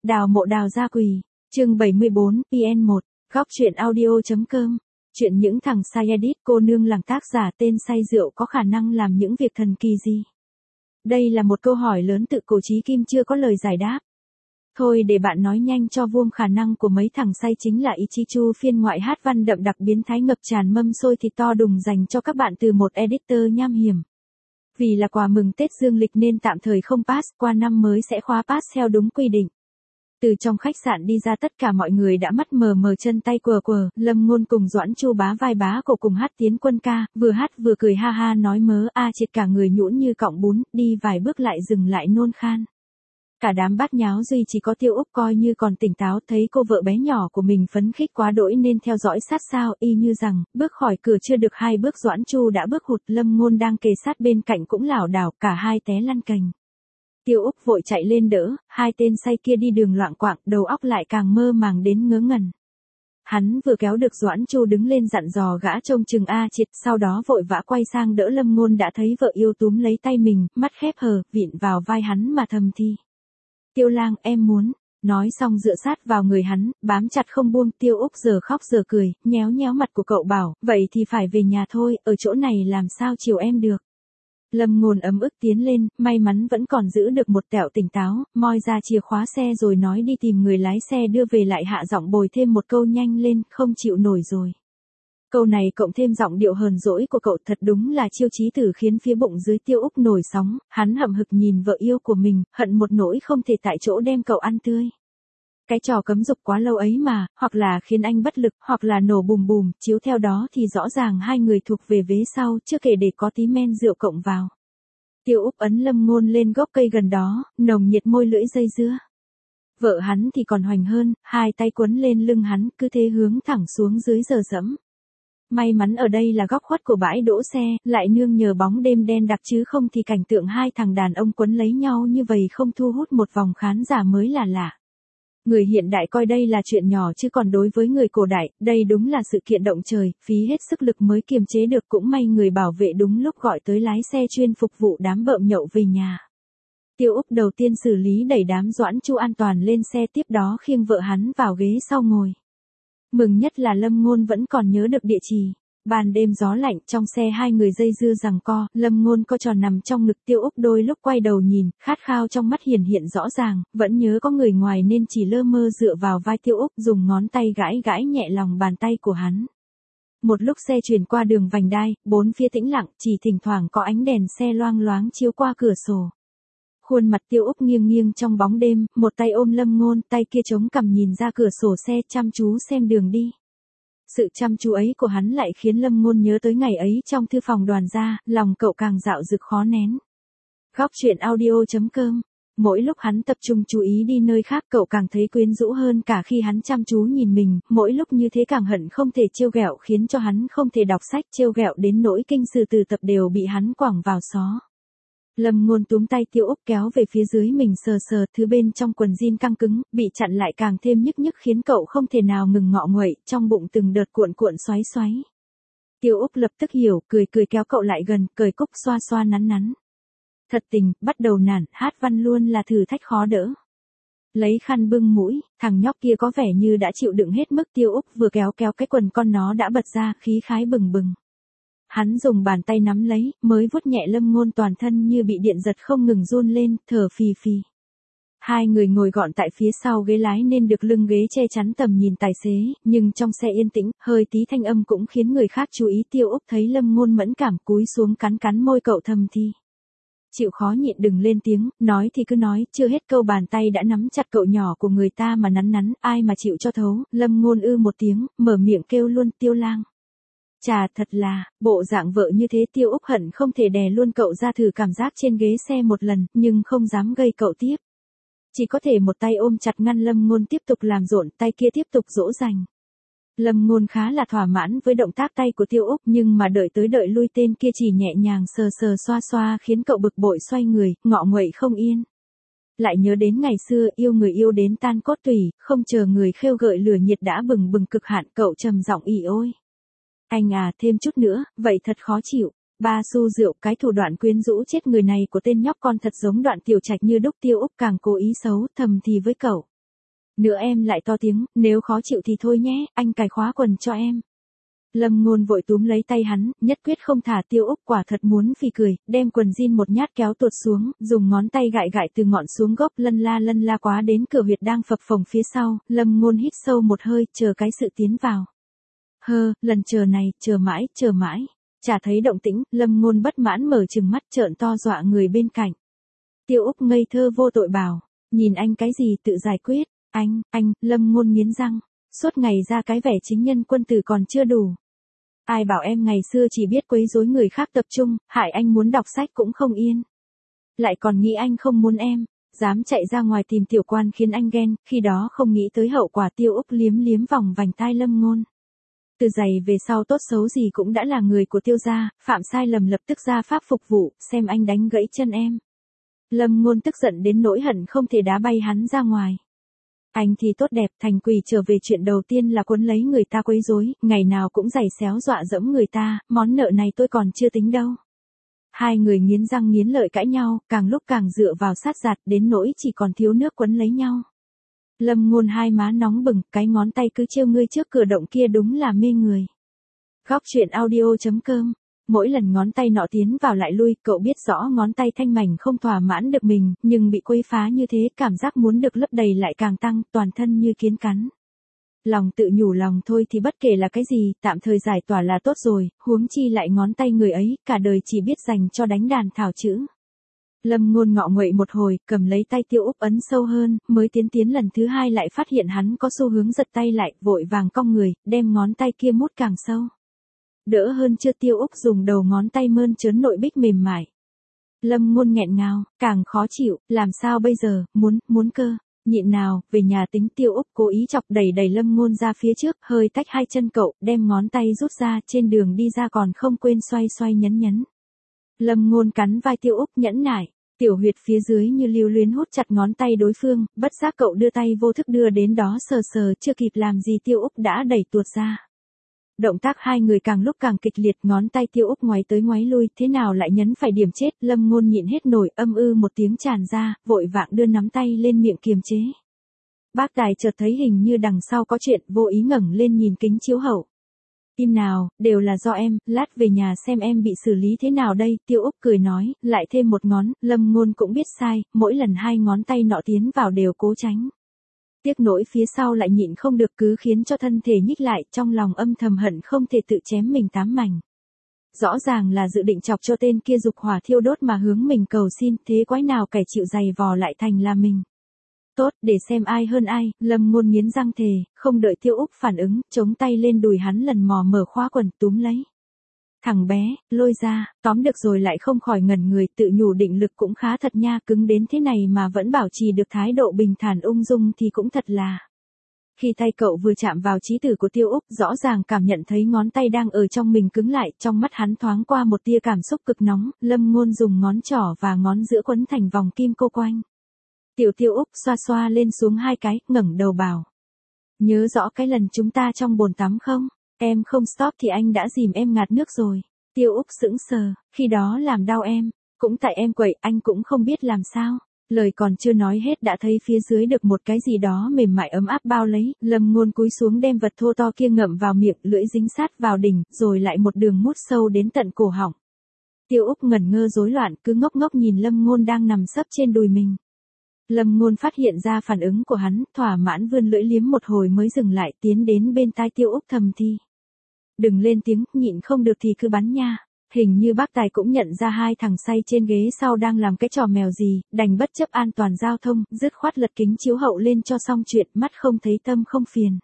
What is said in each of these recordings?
Đào mộ đào gia quỳ, chương 74, PN1, góc truyện audio.com. Chuyện những thằng sai edit. Cô nương làng tác giả tên say rượu có khả năng làm những việc thần kỳ gì? Đây là một câu hỏi lớn tự cổ chí kim chưa có lời giải đáp. Thôi để bạn nói nhanh cho vuông. Khả năng của mấy thằng say chính là ý chí chu phiên ngoại hát văn đậm đặc biến thái ngập tràn mâm xôi thịt to đùng dành cho các bạn từ một editor nham hiểm. Vì là quà mừng Tết dương lịch nên tạm thời không pass, qua năm mới sẽ khóa pass theo đúng quy định. Từ trong khách sạn đi ra tất cả mọi người đã mắt mờ mờ chân tay quờ quờ, Lâm Ngôn cùng Doãn Chu bá vai bá cổ cùng hát tiến quân ca, vừa hát vừa cười ha ha nói mớ triệt cả người nhũn như cọng bún, đi vài bước lại dừng lại nôn khan. Cả đám bát nháo duy chỉ có Tiêu Úc coi như còn tỉnh táo, thấy cô vợ bé nhỏ của mình phấn khích quá đỗi nên theo dõi sát sao, y như rằng, bước khỏi cửa chưa được 2 bước Doãn Chu đã bước hụt, Lâm Ngôn đang kề sát bên cạnh cũng lảo đảo, cả hai té lăn cành. Tiêu Úc vội chạy lên đỡ, hai tên say kia đi đường loạng quạng, đầu óc lại càng mơ màng đến ngớ ngẩn. Hắn vừa kéo được Doãn Chu đứng lên dặn dò gã trông chừng triệt, sau đó vội vã quay sang đỡ Lâm Ngôn đã thấy vợ yêu túm lấy tay mình, mắt khép hờ, vịn vào vai hắn mà thầm thì. Tiêu lang, em muốn. Nói xong dựa sát vào người hắn, bám chặt không buông. Tiêu Úc giờ khóc giờ cười, nhéo nhéo mặt của cậu bảo, vậy thì phải về nhà thôi, ở chỗ này làm sao chiều em được. Lâm Ngôn ấm ức tiến lên, may mắn vẫn còn giữ được một tẹo tỉnh táo, moi ra chìa khóa xe rồi nói đi tìm người lái xe đưa về, lại hạ giọng bồi thêm một câu nhanh lên, không chịu nổi rồi. Câu này cộng thêm giọng điệu hờn dỗi của cậu thật đúng là chiêu chí tử khiến phía bụng dưới Tiêu Úc nổi sóng, hắn hậm hực nhìn vợ yêu của mình, hận một nỗi không thể tại chỗ đem cậu ăn tươi. Cái trò cấm dục quá lâu ấy mà, hoặc là khiến anh bất lực, hoặc là nổ bùm bùm, chiếu theo đó thì rõ ràng hai người thuộc về vế sau, chưa kể để có tí men rượu cộng vào. Tiêu Úc ấn Lâm Ngôn lên gốc cây gần đó, nồng nhiệt môi lưỡi dây dưa. Vợ hắn thì còn hoành hơn, hai tay quấn lên lưng hắn, cứ thế hướng thẳng xuống dưới giờ dẫm. May mắn ở đây là góc khuất của bãi đỗ xe, lại nương nhờ bóng đêm đen đặc chứ không thì cảnh tượng hai thằng đàn ông quấn lấy nhau như vậy không thu hút một vòng khán giả mới là lạ. Người hiện đại coi đây là chuyện nhỏ chứ còn đối với người cổ đại, đây đúng là sự kiện động trời, phí hết sức lực mới kiềm chế được, cũng may người bảo vệ đúng lúc gọi tới lái xe chuyên phục vụ đám bợm nhậu về nhà. Tiêu Úc đầu tiên xử lý đẩy đám Doãn Chu an toàn lên xe, tiếp đó khiêng vợ hắn vào ghế sau ngồi. Mừng nhất là Lâm Ngôn vẫn còn nhớ được địa chỉ. Ban đêm gió lạnh, trong xe hai người dây dưa giằng co, Lâm Ngôn co tròn nằm trong ngực Tiêu Úc, đôi lúc quay đầu nhìn, khát khao trong mắt hiển hiện rõ ràng, vẫn nhớ có người ngoài nên chỉ lơ mơ dựa vào vai Tiêu Úc, dùng ngón tay gãi gãi nhẹ lòng bàn tay của hắn. Một lúc xe chuyển qua đường vành đai, bốn phía tĩnh lặng, chỉ thỉnh thoảng có ánh đèn xe loang loáng chiếu qua cửa sổ. Khuôn mặt Tiêu Úc nghiêng nghiêng trong bóng đêm, một tay ôm Lâm Ngôn, tay kia chống cằm nhìn ra cửa sổ xe chăm chú xem đường đi. Sự chăm chú ấy của hắn lại khiến Lâm Ngôn nhớ tới ngày ấy trong thư phòng Đoàn gia, lòng cậu càng dạo dực khó nén. Góc truyện audio.com. Mỗi lúc hắn tập trung chú ý đi nơi khác cậu càng thấy quyến rũ hơn cả khi hắn chăm chú nhìn mình, mỗi lúc như thế càng hận không thể trêu ghẹo, khiến cho hắn không thể đọc sách, trêu ghẹo đến nỗi kinh sử từ tập đều bị hắn quẳng vào xó. Lâm Ngôn túm tay Tiêu Úc kéo về phía dưới mình sờ sờ, thứ bên trong quần jean căng cứng, bị chặn lại càng thêm nhức nhức khiến cậu không thể nào ngừng ngọ nguậy, trong bụng từng đợt cuộn cuộn xoáy xoáy. Tiêu Úc lập tức hiểu, cười cười kéo cậu lại gần, cởi cúc xoa xoa nắn nắn. Thật tình, bắt đầu nản, hát văn luôn là thử thách khó đỡ. Lấy khăn bưng mũi, thằng nhóc kia có vẻ như đã chịu đựng hết mức. Tiêu Úc vừa kéo kéo cái quần con nó đã bật ra, khí khái bừng bừng. Hắn dùng bàn tay nắm lấy, mới vuốt nhẹ Lâm Ngôn toàn thân như bị điện giật không ngừng run lên, thở phì phì. Hai người ngồi gọn tại phía sau ghế lái nên được lưng ghế che chắn tầm nhìn tài xế, nhưng trong xe yên tĩnh, hơi tí thanh âm cũng khiến người khác chú ý. Tiêu Úc thấy Lâm Ngôn mẫn cảm cúi xuống cắn cắn môi cậu thầm thì. Chịu khó nhịn đừng lên tiếng, nói thì cứ nói, chưa hết câu bàn tay đã nắm chặt cậu nhỏ của người ta mà nắn nắn, ai mà chịu cho thấu. Lâm Ngôn một tiếng, mở miệng kêu luôn, Tiêu lang. Chà, thật là, bộ dạng vợ như thế. Tiêu Úc hận không thể đè luôn cậu ra thử cảm giác trên ghế xe một lần, nhưng không dám gây cậu tiếp. Chỉ có thể một tay ôm chặt ngăn Lâm Ngôn tiếp tục làm rộn, tay kia tiếp tục dỗ dành. Lâm Ngôn khá là thỏa mãn với động tác tay của Tiêu Úc, nhưng mà đợi tới đợi lui tên kia chỉ nhẹ nhàng sờ sờ xoa xoa khiến cậu bực bội xoay người, ngọ nguậy không yên. Lại nhớ đến ngày xưa yêu người yêu đến tan cốt tủy, không chờ người khêu gợi lửa nhiệt đã bừng bừng cực hạn, cậu trầm giọng ỉ ôi. Anh thêm chút nữa, vậy thật khó chịu. 3 xu rượu, cái thủ đoạn quyến rũ chết người này của tên nhóc con thật giống Đoạn Tiểu Trạch như đúc. Tiêu Úc càng cố ý xấu, thầm thì với cậu. Nữa em lại to tiếng, nếu khó chịu thì thôi nhé, anh cài khóa quần cho em. Lâm Ngôn vội túm lấy tay hắn, nhất quyết không thả. Tiêu Úc quả thật muốn phì cười, đem quần jean một nhát kéo tuột xuống, dùng ngón tay gại gại từ ngọn xuống gốc, lân la quá đến cửa huyệt đang phập phồng phía sau. Lâm Ngôn hít sâu một hơi, chờ cái sự tiến vào. Lần chờ này, chờ mãi. Chả thấy động tĩnh, Lâm Ngôn bất mãn mở trừng mắt trợn to dọa người bên cạnh. Tiêu Úc ngây thơ vô tội bảo, nhìn anh cái gì tự giải quyết, anh, Lâm Ngôn nghiến răng, suốt ngày ra cái vẻ chính nhân quân tử còn chưa đủ. Ai bảo em ngày xưa chỉ biết quấy rối người khác tập trung, hại anh muốn đọc sách cũng không yên. Lại còn nghĩ anh không muốn em, dám chạy ra ngoài tìm tiểu quan khiến anh ghen, khi đó không nghĩ tới hậu quả. Tiêu Úc liếm vòng vành tai Lâm Ngôn. Từ giày về sau tốt xấu gì cũng đã là người của Tiêu gia, phạm sai lầm lập tức ra pháp phục vụ, xem anh đánh gãy chân em. Lâm Ngôn tức giận đến nỗi hận không thể đá bay hắn ra ngoài. Anh thì tốt đẹp, thành quỷ trở về chuyện đầu tiên là quấn lấy người ta quấy rối, ngày nào cũng giày xéo dọa dẫm người ta, món nợ này tôi còn chưa tính đâu. Hai người nghiến răng nghiến lợi cãi nhau, càng lúc càng dựa vào sát giạt đến nỗi chỉ còn thiếu nước quấn lấy nhau. Lâm Ngôn hai má nóng bừng, cái ngón tay cứ trêu ngươi trước cửa động kia đúng là mê người. Góc truyện audio.com. Mỗi lần ngón tay nọ tiến vào lại lui, cậu biết rõ ngón tay thanh mảnh không thỏa mãn được mình, nhưng bị quấy phá như thế, cảm giác muốn được lấp đầy lại càng tăng, toàn thân như kiến cắn. Lòng tự nhủ lòng thôi thì bất kể là cái gì, tạm thời giải tỏa là tốt rồi, huống chi lại ngón tay người ấy, cả đời chỉ biết dành cho đánh đàn thảo chữ. Lâm Ngôn ngọ nguậy một hồi, cầm lấy tay Tiêu Úc ấn sâu hơn, mới tiến lần thứ hai lại phát hiện hắn có xu hướng giật tay lại, vội vàng cong người, đem ngón tay kia mút càng sâu. Đỡ hơn chưa? Tiêu Úc dùng đầu ngón tay mơn trớn nội bích mềm mại. Lâm Ngôn nghẹn ngào, càng khó chịu, làm sao bây giờ, muốn cơ, nhịn nào, về nhà tính. Tiêu Úc cố ý chọc đẩy Lâm Ngôn ra phía trước, hơi tách hai chân cậu, đem ngón tay rút ra, trên đường đi ra còn không quên xoay nhấn. Lâm Ngôn cắn vai Tiêu Úc nhẫn nại, tiểu huyệt phía dưới như lưu luyến hút chặt ngón tay đối phương, bất giác cậu đưa tay vô thức đưa đến đó sờ, chưa kịp làm gì Tiêu Úc đã đẩy tuột ra. Động tác hai người càng lúc càng kịch liệt, ngón tay Tiêu Úc ngoáy tới ngoáy lui, thế nào lại nhấn phải điểm chết. Lâm Ngôn nhịn hết nổi, một tiếng tràn ra, vội vàng đưa nắm tay lên miệng kiềm chế. Bác Tài chợt thấy hình như đằng sau có chuyện, vô ý ngẩng lên nhìn kính chiếu hậu. Im nào, đều là do em, lát về nhà xem em bị xử lý thế nào đây. Tiêu Úc cười nói, lại thêm một ngón. Lâm Ngôn cũng biết sai, mỗi lần hai ngón tay nọ tiến vào đều cố tránh. Tiếc nỗi phía sau lại nhịn không được, cứ khiến cho thân thể nhích lại, trong lòng âm thầm hận không thể tự chém mình tám mảnh. Rõ ràng là dự định chọc cho tên kia dục hỏa thiêu đốt mà hướng mình cầu xin, thế quái nào kẻ chịu giày vò lại thành là mình. Tốt, để xem ai hơn ai. Lâm Ngôn nghiến răng thề, không đợi Tiêu Úc phản ứng, chống tay lên đùi hắn lần mò mở khóa quần, túm lấy. Thằng bé, lôi ra, tóm được rồi lại không khỏi ngẩn người, tự nhủ định lực cũng khá thật nha, cứng đến thế này mà vẫn bảo trì được thái độ bình thản ung dung thì cũng thật là. Khi tay cậu vừa chạm vào chí tử của Tiêu Úc, rõ ràng cảm nhận thấy ngón tay đang ở trong mình cứng lại, trong mắt hắn thoáng qua một tia cảm xúc cực nóng. Lâm Ngôn dùng ngón trỏ và ngón giữa quấn thành vòng kim cô quanh. Tiêu Úc xoa lên xuống hai cái, ngẩng đầu bảo. Nhớ rõ cái lần chúng ta trong bồn tắm không? Em không stop thì anh đã dìm em ngạt nước rồi. Tiêu Úc sững sờ, khi đó làm đau em, cũng tại em quậy, anh cũng không biết làm sao. Lời còn chưa nói hết đã thấy phía dưới được một cái gì đó mềm mại ấm áp bao lấy. Lâm Ngôn cúi xuống đem vật thô to kia ngậm vào miệng, lưỡi dính sát vào đỉnh, rồi lại một đường mút sâu đến tận cổ họng. Tiêu Úc ngẩn ngơ rối loạn, cứ ngốc nhìn Lâm Ngôn đang nằm sấp trên đùi mình. Lâm Ngôn phát hiện ra phản ứng của hắn, thỏa mãn vươn lưỡi liếm một hồi mới dừng lại, tiến đến bên tai Tiêu Úc thầm thì. Đừng lên tiếng, nhịn không được thì cứ bắn nha. Hình như bác Tài cũng nhận ra hai thằng say trên ghế sau đang làm cái trò mèo gì, đành bất chấp an toàn giao thông, dứt khoát lật kính chiếu hậu lên cho xong chuyện, mắt không thấy tâm không phiền.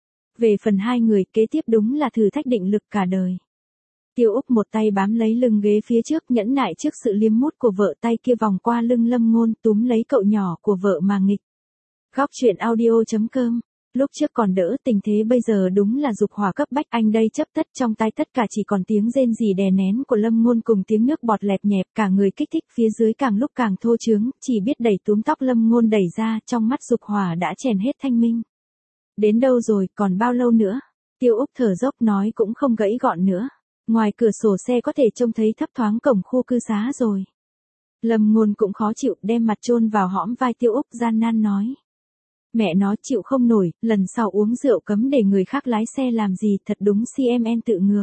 Về phần hai người, kế tiếp đúng là thử thách định lực cả đời. Tiêu Úc một tay bám lấy lưng ghế phía trước, nhẫn nại trước sự liếm mút của vợ, tay kia vòng qua lưng Lâm Ngôn, túm lấy cậu nhỏ của vợ mà nghịch. Góc truyện audio.com. Lúc trước còn đỡ, tình thế bây giờ đúng là dục hỏa cấp bách. Anh đây chấp tất, trong tai tất cả chỉ còn tiếng rên rỉ đè nén của Lâm Ngôn cùng tiếng nước bọt lẹp nhẹp, cả người kích thích, phía dưới càng lúc càng thô trướng, chỉ biết đẩy túm tóc Lâm Ngôn đẩy ra, trong mắt dục hỏa đã chèn hết thanh minh. Đến đâu rồi, còn bao lâu nữa? Tiêu Úc thở dốc nói cũng không gãy gọn nữa. Ngoài cửa sổ xe có thể trông thấy thấp thoáng cổng khu cư xá rồi. Lâm Ngôn cũng khó chịu, đem mặt chôn vào hõm vai Tiêu Úc, gian nan nói. Mẹ nó chịu không nổi, lần sau uống rượu cấm để người khác lái xe làm gì, thật đúng CMN tự ngược.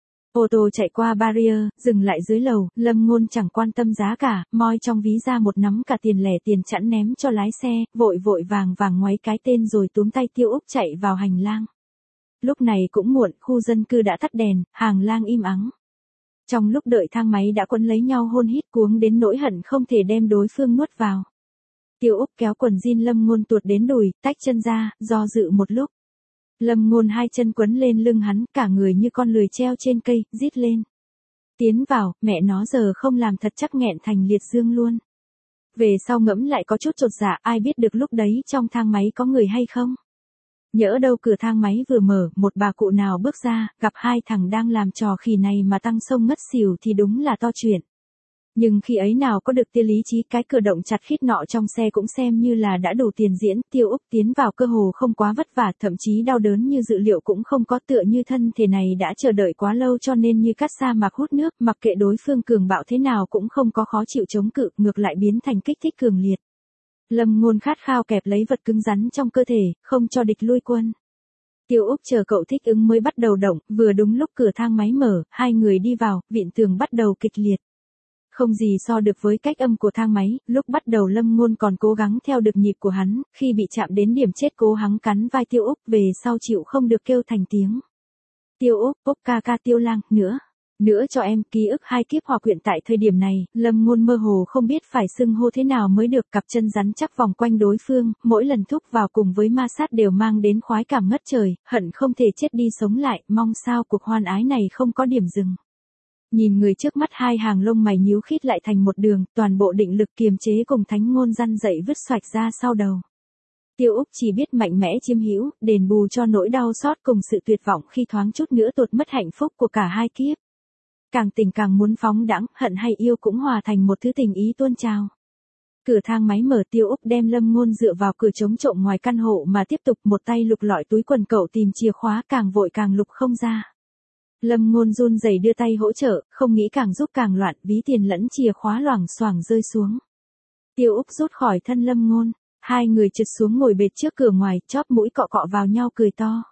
Ô tô chạy qua barrier, dừng lại dưới lầu, Lâm Ngôn chẳng quan tâm giá cả, moi trong ví ra một nắm cả tiền lẻ tiền chẵn ném cho lái xe, vội vội vàng vàng ngoáy cái tên rồi túm tay Tiêu Úc chạy vào hành lang. Lúc này cũng muộn, khu dân cư đã tắt đèn, hành lang im ắng. Trong lúc đợi thang máy đã quấn lấy nhau hôn hít cuống đến nỗi hận không thể đem đối phương nuốt vào. Tiêu Úc kéo quần jean Lâm Ngôn tuột đến đùi, tách chân ra, do dự một lúc. Lâm Ngôn hai chân quấn lên lưng hắn, cả người như con lười treo trên cây, rít lên. Tiến vào, mẹ nó giờ không làm thật chắc nghẹn thành liệt dương luôn. Về sau ngẫm lại có chút chột dạ, ai biết được lúc đấy trong thang máy có người hay không. Nhỡ đâu cửa thang máy vừa mở, một bà cụ nào bước ra, gặp hai thằng đang làm trò khỉ này mà tăng sông ngất xỉu thì đúng là to chuyện. Nhưng khi ấy nào có được tia lý trí, cái cửa động chặt khít nọ trong xe cũng xem như là đã đủ tiền diễn. Tiêu Úc tiến vào cơ hồ không quá vất vả, thậm chí đau đớn như dự liệu cũng không có, tựa như thân thể này đã chờ đợi quá lâu cho nên như cắt sa mạc hút nước, mặc kệ đối phương cường bạo thế nào cũng không có khó chịu chống cự, ngược lại biến thành kích thích cường liệt. Lâm Ngôn khát khao kẹp lấy vật cứng rắn trong cơ thể, không cho địch lui quân. Tiêu Úc chờ cậu thích ứng mới bắt đầu động, vừa đúng lúc cửa thang máy mở, hai người đi vào, vịn tường bắt đầu kịch liệt. Không gì so được với cách âm của thang máy, lúc bắt đầu Lâm Ngôn còn cố gắng theo được nhịp của hắn, khi bị chạm đến điểm chết cố gắng cắn vai Tiêu Úc, về sau chịu không được kêu thành tiếng. Tiêu Úc, Úc ca ca Tiêu Lang, nữa cho em, ký ức hai kiếp hòa quyện tại thời điểm này, Lâm Ngôn mơ hồ không biết phải xưng hô thế nào mới được, cặp chân rắn chắc vòng quanh đối phương, mỗi lần thúc vào cùng với ma sát đều mang đến khoái cảm ngất trời, hận không thể chết đi sống lại, mong sao cuộc hoan ái này không có điểm dừng. Nhìn người trước mắt, hai hàng lông mày nhíu khít lại thành một đường, toàn bộ định lực kiềm chế cùng thánh ngôn răn dậy vứt xoạch ra sau đầu. Tiêu Úc chỉ biết mạnh mẽ chiếm hữu, đền bù cho nỗi đau xót cùng sự tuyệt vọng khi thoáng chút nữa tuột mất hạnh phúc của cả hai kiếp. Càng tình càng muốn phóng đãng, hận hay yêu cũng hòa thành một thứ tình ý tuôn trào. Cửa thang máy mở, Tiêu Úc đem Lâm Ngôn dựa vào cửa chống trộm ngoài căn hộ mà tiếp tục một tay lục lọi túi quần cậu tìm chìa khóa, càng vội càng lục không ra. Lâm Ngôn run rẩy đưa tay hỗ trợ, không nghĩ càng giúp càng loạn, ví tiền lẫn chìa khóa loảng xoảng rơi xuống. Tiêu Úc rút khỏi thân Lâm Ngôn, hai người trượt xuống ngồi bệt trước cửa ngoài, chóp mũi cọ cọ vào nhau cười to.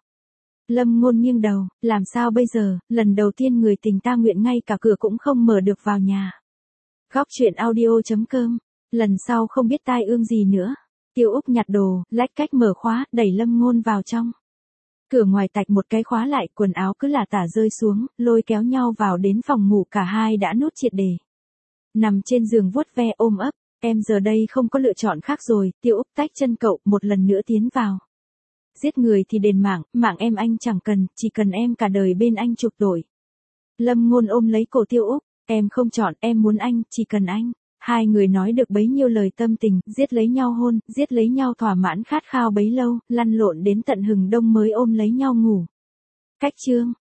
Lâm Ngôn nghiêng đầu, làm sao bây giờ, lần đầu tiên người tình ta nguyện ngay cả cửa cũng không mở được vào nhà. Góc truyện audio.com, lần sau không biết tai ương gì nữa. Tiêu Úc nhặt đồ, lách cách mở khóa, đẩy Lâm Ngôn vào trong. Cửa ngoài tạch một cái khóa lại, quần áo cứ lả tả rơi xuống, lôi kéo nhau vào đến phòng ngủ, cả hai đã nút triệt để. Nằm trên giường vuốt ve ôm ấp, em giờ đây không có lựa chọn khác rồi. Tiêu Úc tách chân cậu, một lần nữa tiến vào. Giết người thì đền mạng, mạng em anh chẳng cần, chỉ cần em cả đời bên anh chuộc đổi. Lâm Ngôn ôm lấy cổ Tiêu Úc, em không chọn, em muốn anh, chỉ cần anh. Hai người nói được bấy nhiêu lời tâm tình, giết lấy nhau hôn, giết lấy nhau thỏa mãn khát khao bấy lâu, lăn lộn đến tận hừng đông mới ôm lấy nhau ngủ. Cách chương